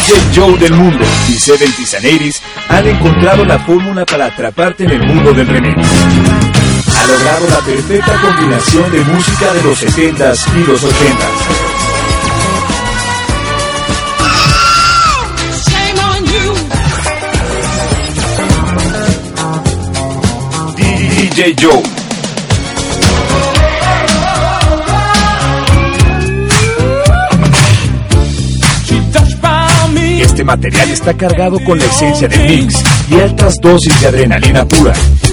DJ Joe del mundo y 70s and 80s han encontrado la fórmula para atraparte en el mundo del remix. Ha logrado la perfecta combinación de música de los 70s y los 80s. DJ Joe. Este material está cargado con la esencia del mix y altas dosis de adrenalina pura.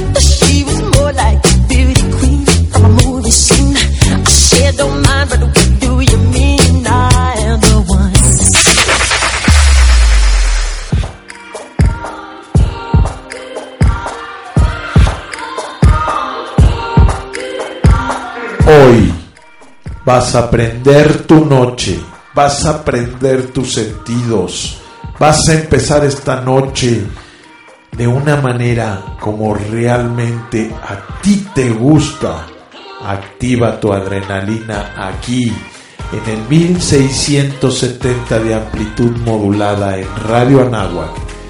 Hoy vas a prender tu noche, vas a prender tus sentidos, vas a empezar esta noche de una manera como realmente a ti te gusta. Activa tu adrenalina aquí en el 1670 de amplitud modulada en Radio Anáhuac,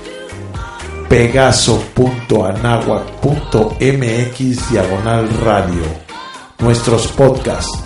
pegaso.anahuac.mx/radio. Nuestros podcasts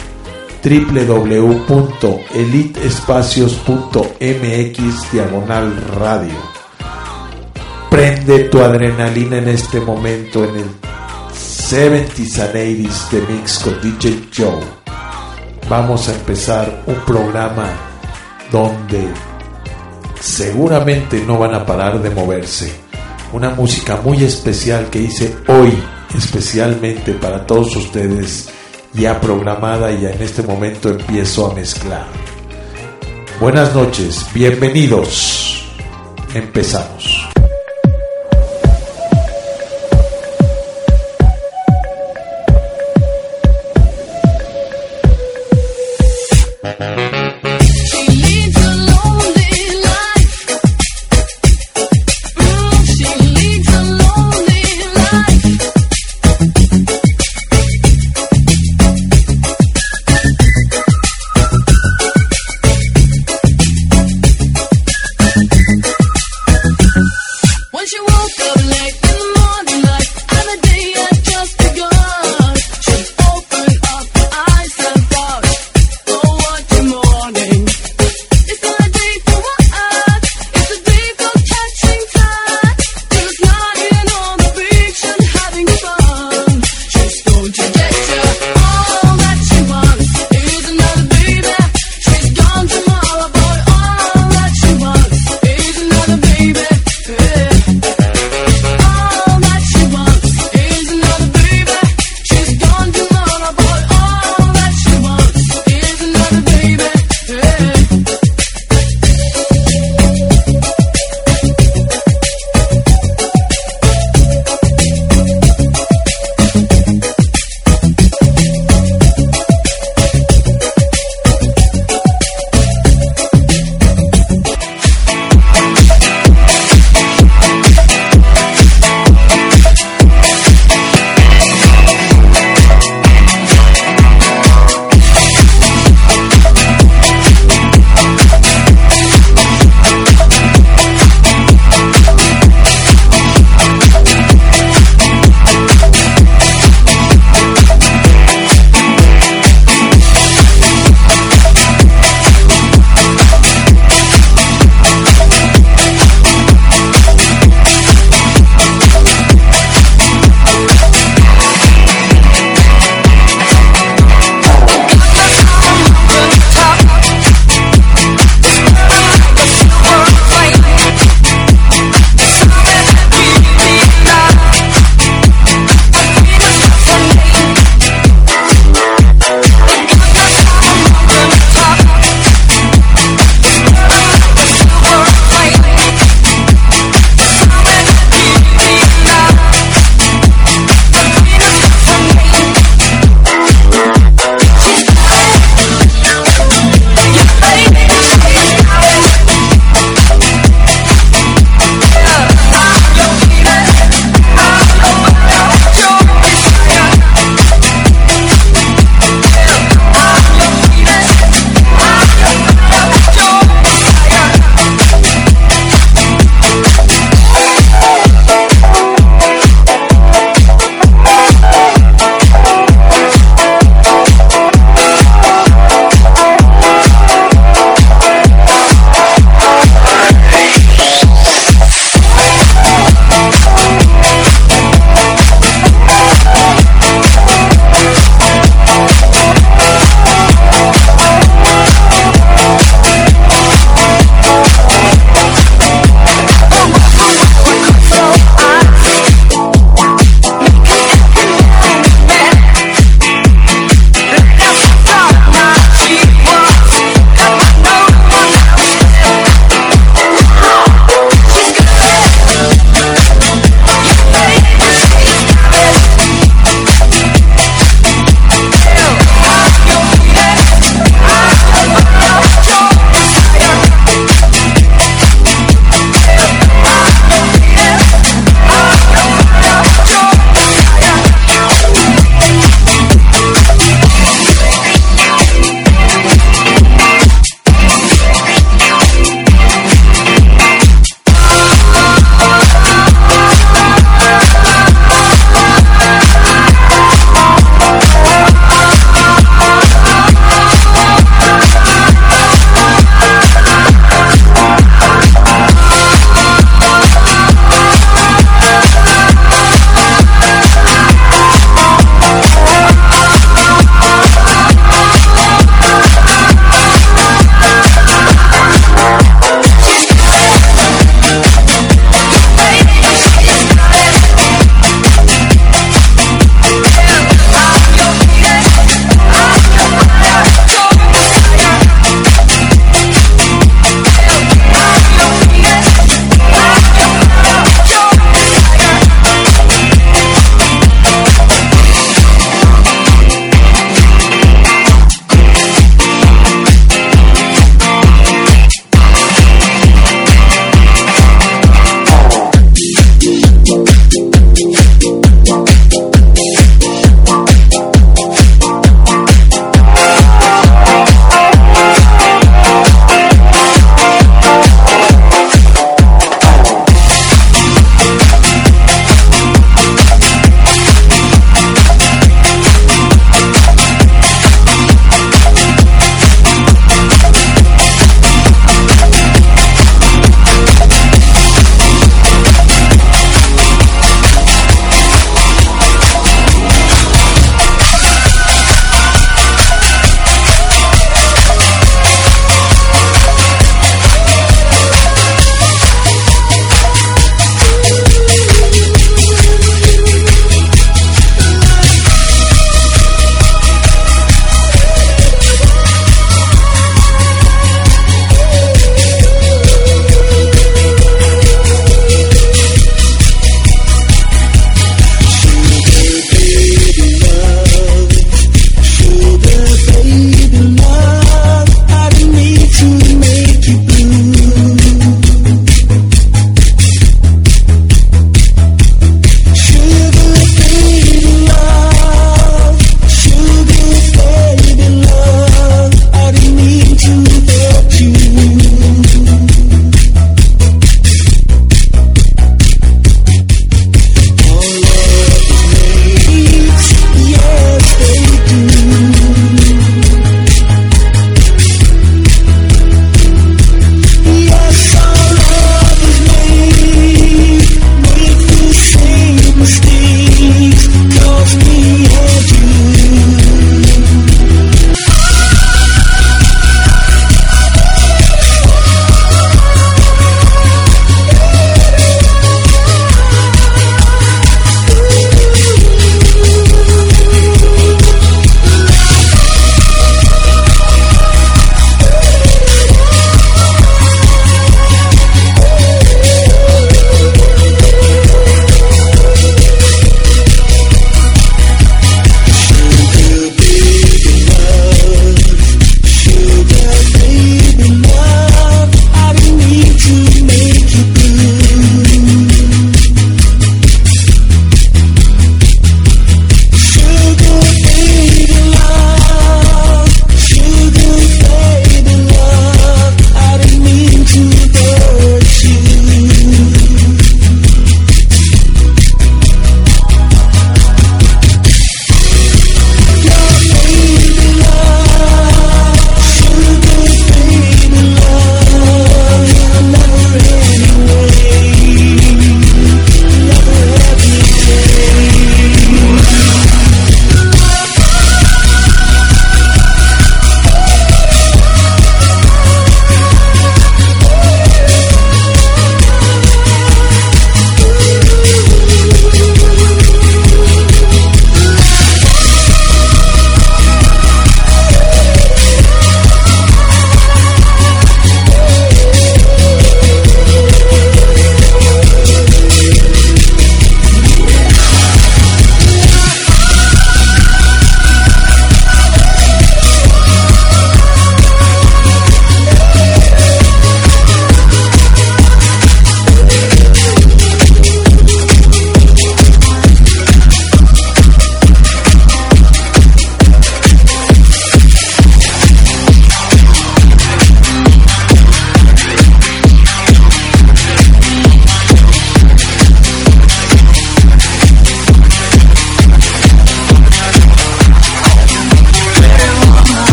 www.elitespacios.mx/radio. Prende tu adrenalina en este momento en el 70s and 80s de Mix con DJ Joe. Vamos a empezar un programa donde seguramente no van a parar de moverse. Una música muy especial que hice hoy especialmente para todos ustedes, ya programada, y ya en este momento empiezo a mezclar. Buenas noches, bienvenidos. Empezamos.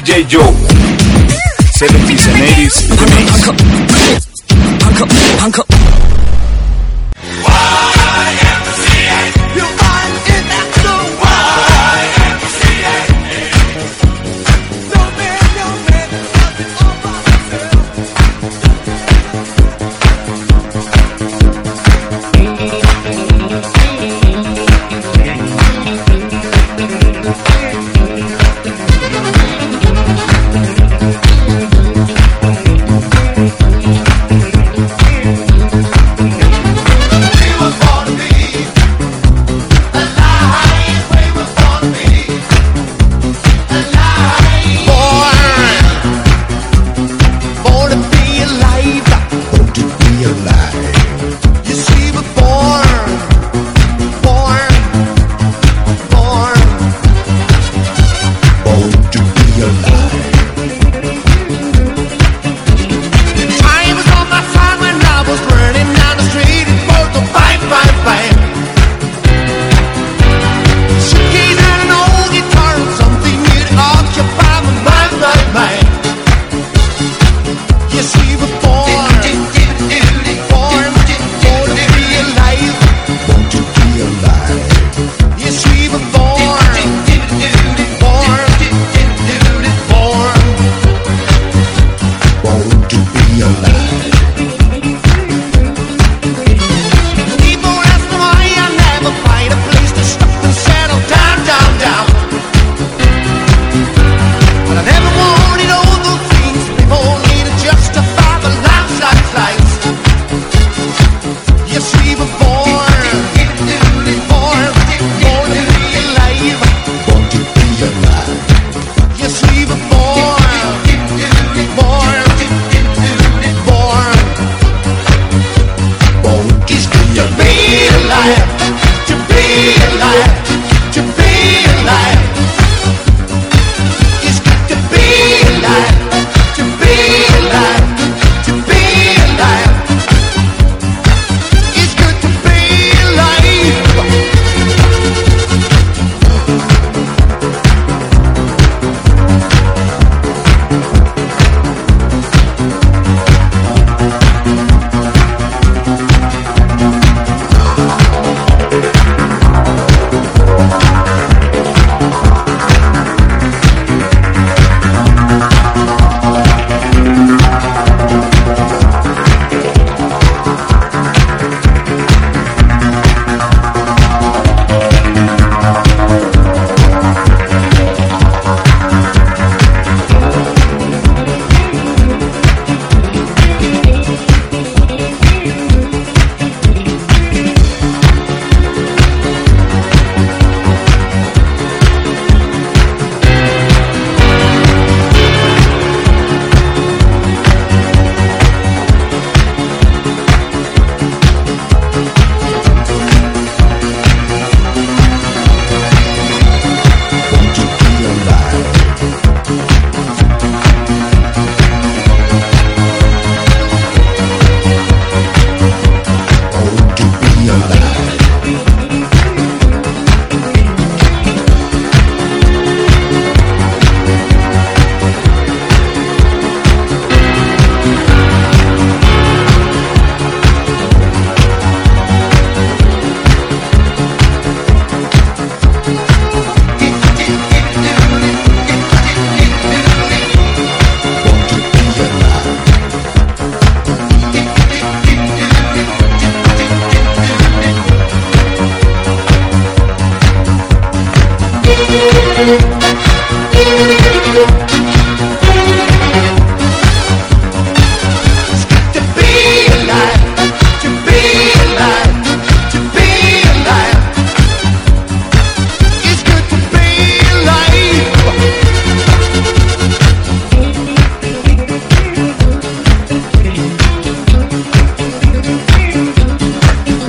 DJ Joe. 70s and 80s Remix.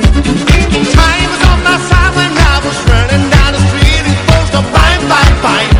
Time was on my side when I was running down the street. It was the bang, bang, bang.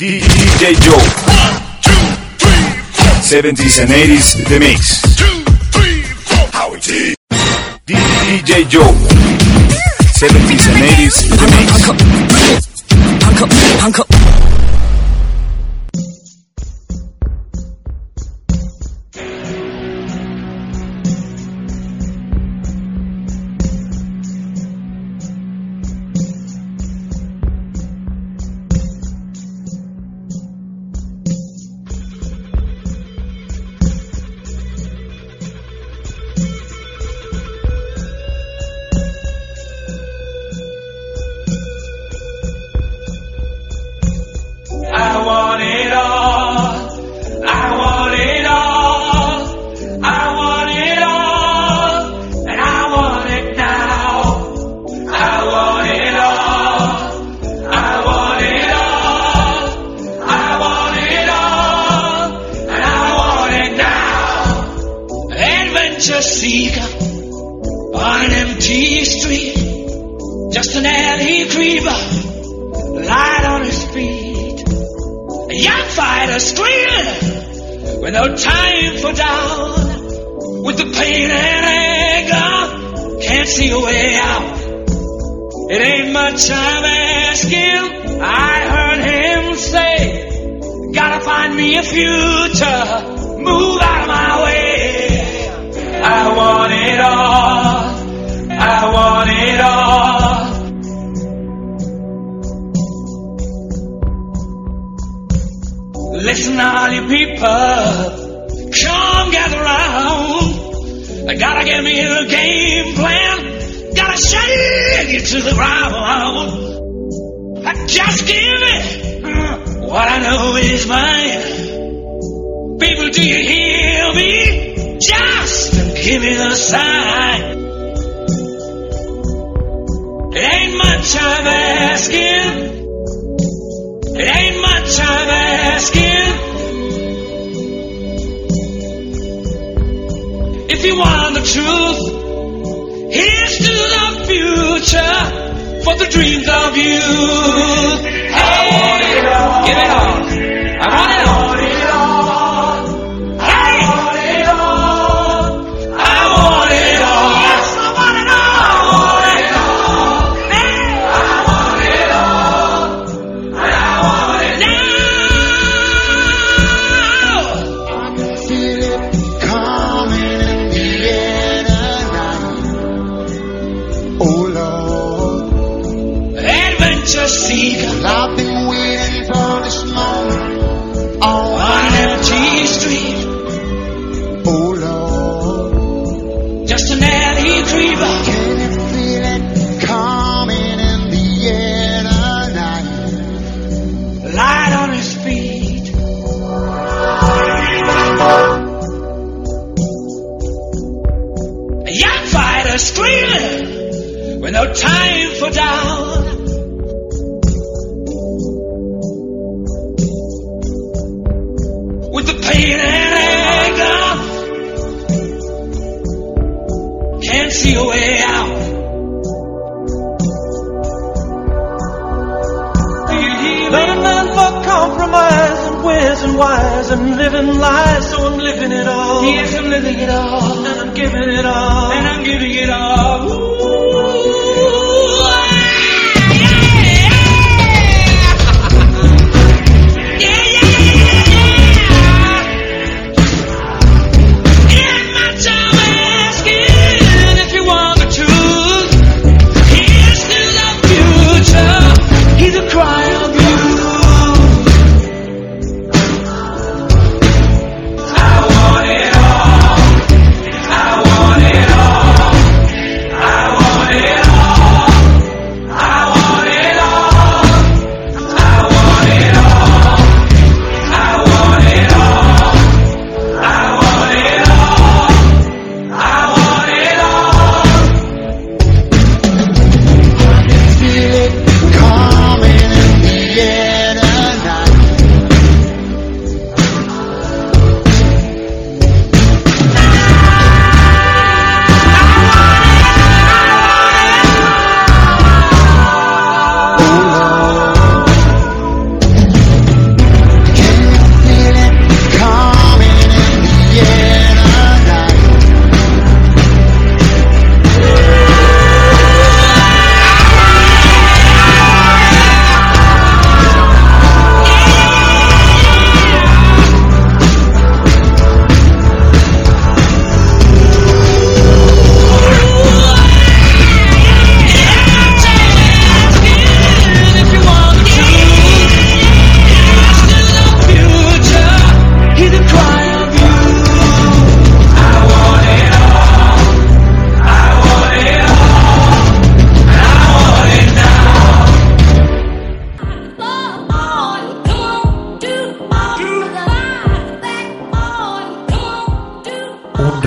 DJ Joe. 70s and 80s The Mix. 2, 3, 4. Howie T. DJ Joe. 70s and 80s The Mix. Listen, all you people, come gather round. I gotta give me a game plan. Gotta shake it to the ground. Just give me what I know is mine. People, do you hear me? Just give me the sign. It ain't much I'm asking. It ain't much I'm asking. If you want the truth, here's to the future for the dreams of youth. Hey, I want it all. Give it all. I want it all. Hey, I want it all. I want it all. Yes, I want it all. I want it all. Hey, I want it all. And I want it now. I can feel it coming in the air tonight. Oh Lord, Adventure seeker well, I've been waiting for this moment all on an empty street. Oh Lord, Just an alley creeper. can you feel it coming in the air tonight? Light on his feet. A young fighter screaming with no time for down. With the pain and anger, can't see a way out. Not a man for compromise and ways and whys and living lies, so I'm living it all. Yes, I'm living it all. And I'm giving it all. And I'm giving it all. He's a cry of you. I want it all. I want it all. I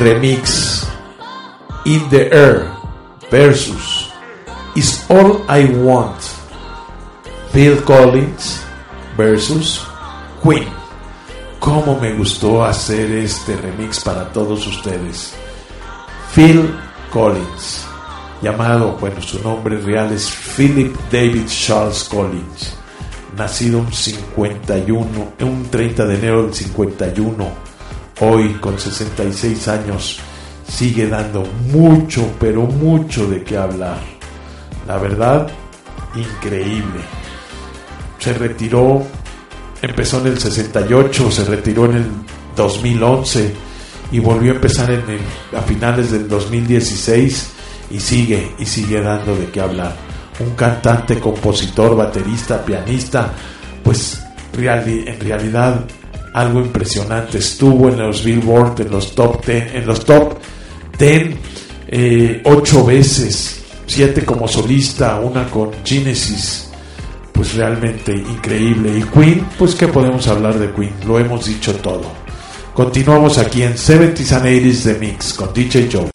remix In the Air versus Is All I Want, Phil Collins versus Queen. Cómo me gustó hacer este remix para todos ustedes. Phil Collins, llamado, bueno, su nombre real es Philip David Charles Collins, nacido un 30 de enero del 51, hoy con 66 años, sigue dando mucho, pero mucho de qué hablar. La verdad, increíble. Se retiró, empezó en el 68, se retiró en el 2011 y volvió a empezar a finales del 2016 y sigue dando de qué hablar. Un cantante, compositor, baterista, pianista, pues en realidad algo impresionante. Estuvo en los Billboard, en los top 10, 8 veces, 7 como solista, una con Genesis. Pues realmente increíble. Y Queen, pues qué podemos hablar de Queen, lo hemos dicho todo. Continuamos aquí en 70s and 80s The Mix con DJ Joe.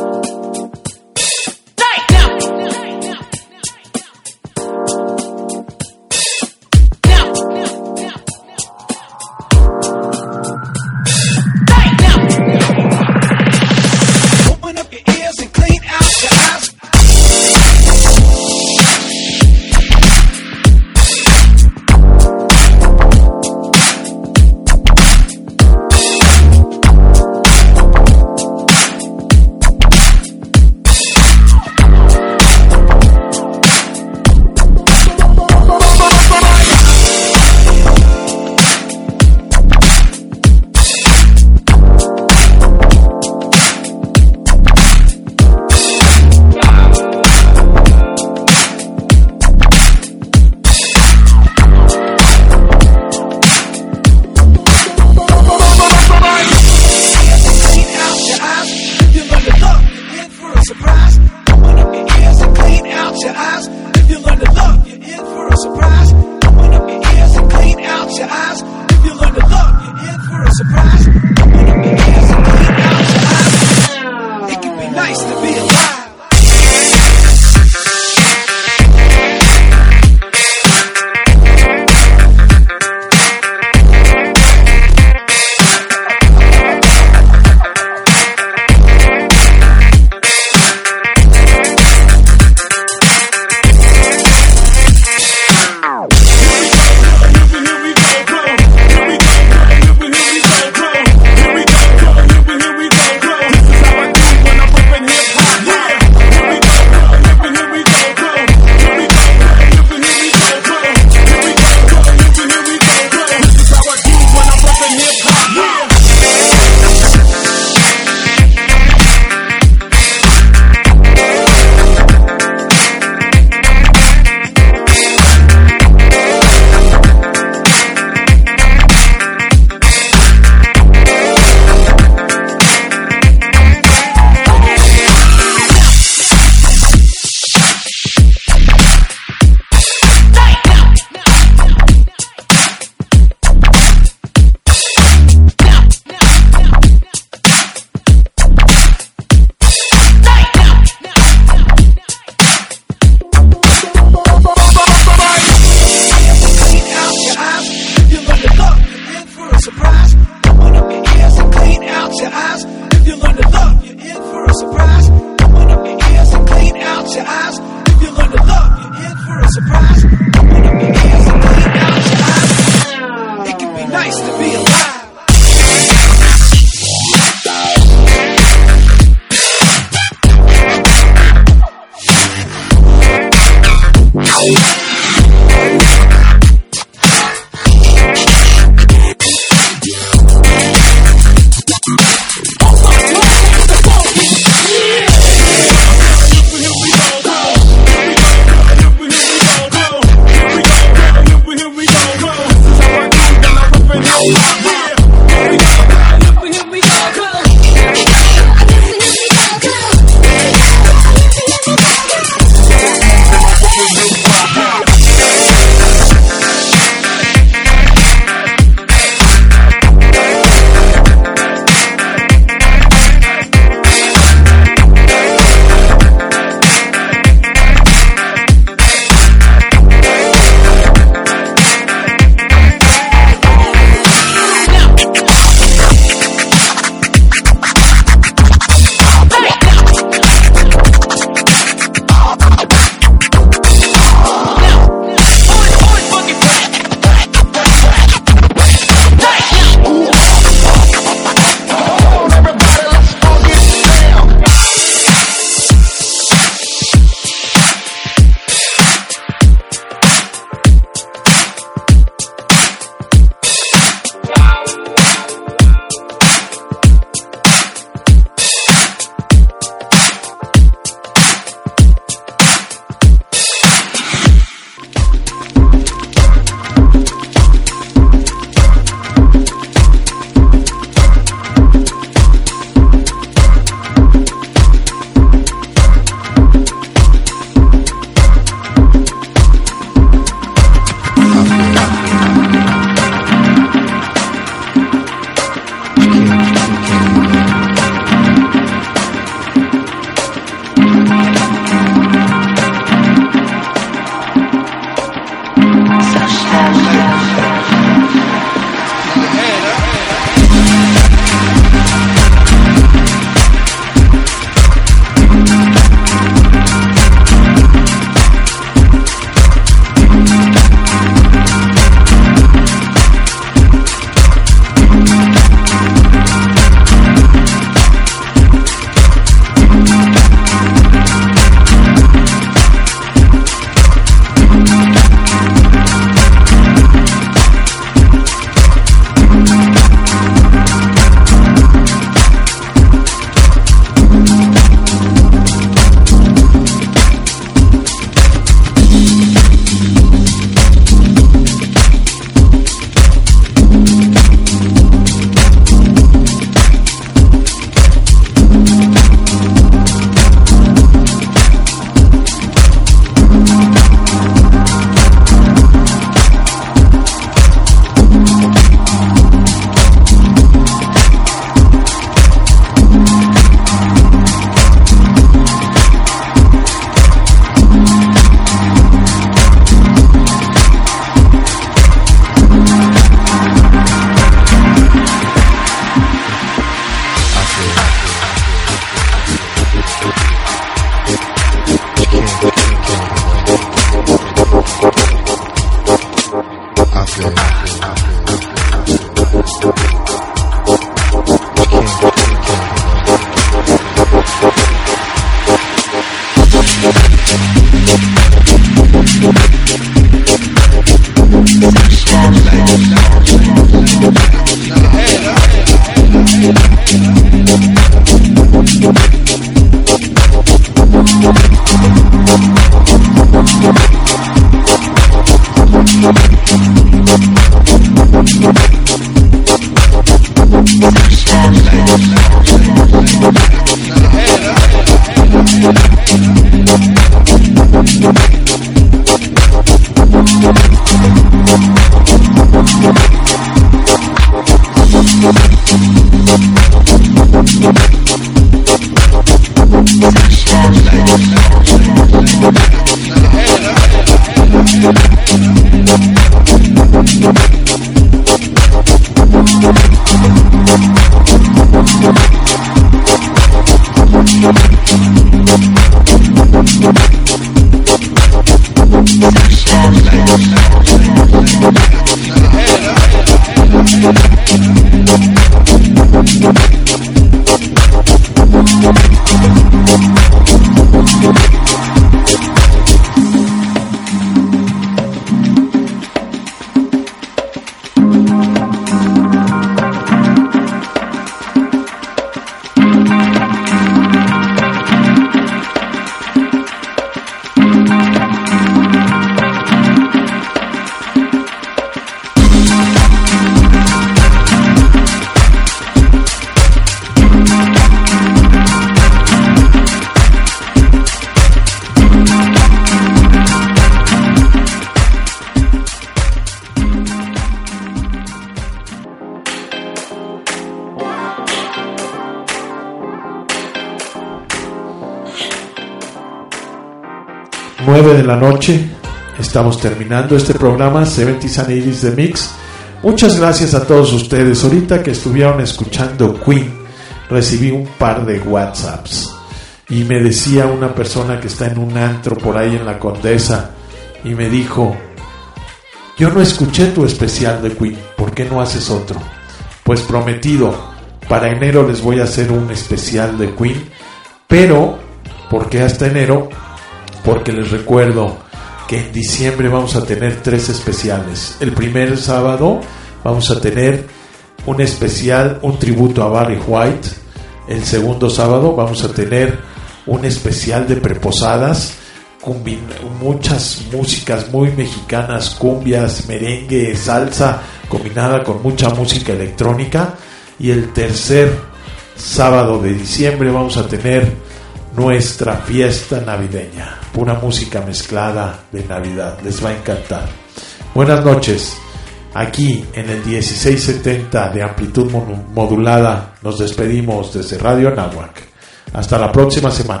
9 de la noche. Estamos terminando este programa 70s and 80s The Mix. Muchas gracias a todos ustedes. Ahorita que estuvieron escuchando Queen, recibí un par de WhatsApps y me decía una persona que está en un antro por ahí en la Condesa y me dijo: yo no escuché tu especial de Queen, ¿por qué no haces otro? Pues prometido, para enero les voy a hacer un especial de Queen. Pero, ¿por qué hasta enero? Porque les recuerdo que en diciembre vamos a tener 3 especiales. El primer sábado vamos a tener un especial, un tributo a Barry White. El segundo sábado vamos a tener un especial de preposadas, muchas músicas muy mexicanas, cumbias, merengue, salsa, combinada con mucha música electrónica. Y el tercer sábado de diciembre vamos a tener nuestra fiesta navideña, pura música mezclada de Navidad. Les va a encantar. Buenas noches. Aquí en el 1670 de amplitud modulada nos despedimos desde Radio Anáhuac. Hasta la próxima semana.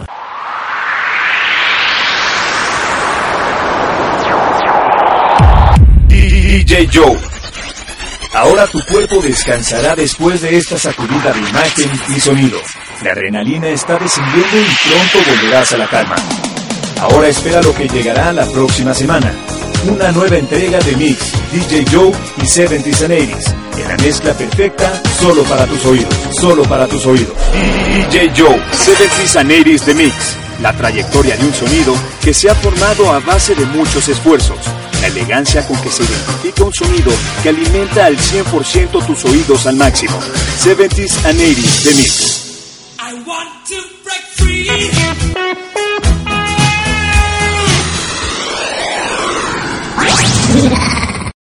DJ Joe. Ahora tu cuerpo descansará después de esta sacudida de imagen y sonido. La adrenalina está descendiendo y pronto volverás a la calma. Ahora espera lo que llegará la próxima semana. Una nueva entrega de Mix, DJ Joe y 70s and 80s. En la mezcla perfecta, solo para tus oídos. Solo para tus oídos. DJ Joe, 70s and 80s The Mix. La trayectoria de un sonido que se ha formado a base de muchos esfuerzos. La elegancia con que se identifica un sonido que alimenta al 100% tus oídos al máximo. 70s and 80s The Mix. I want to break free.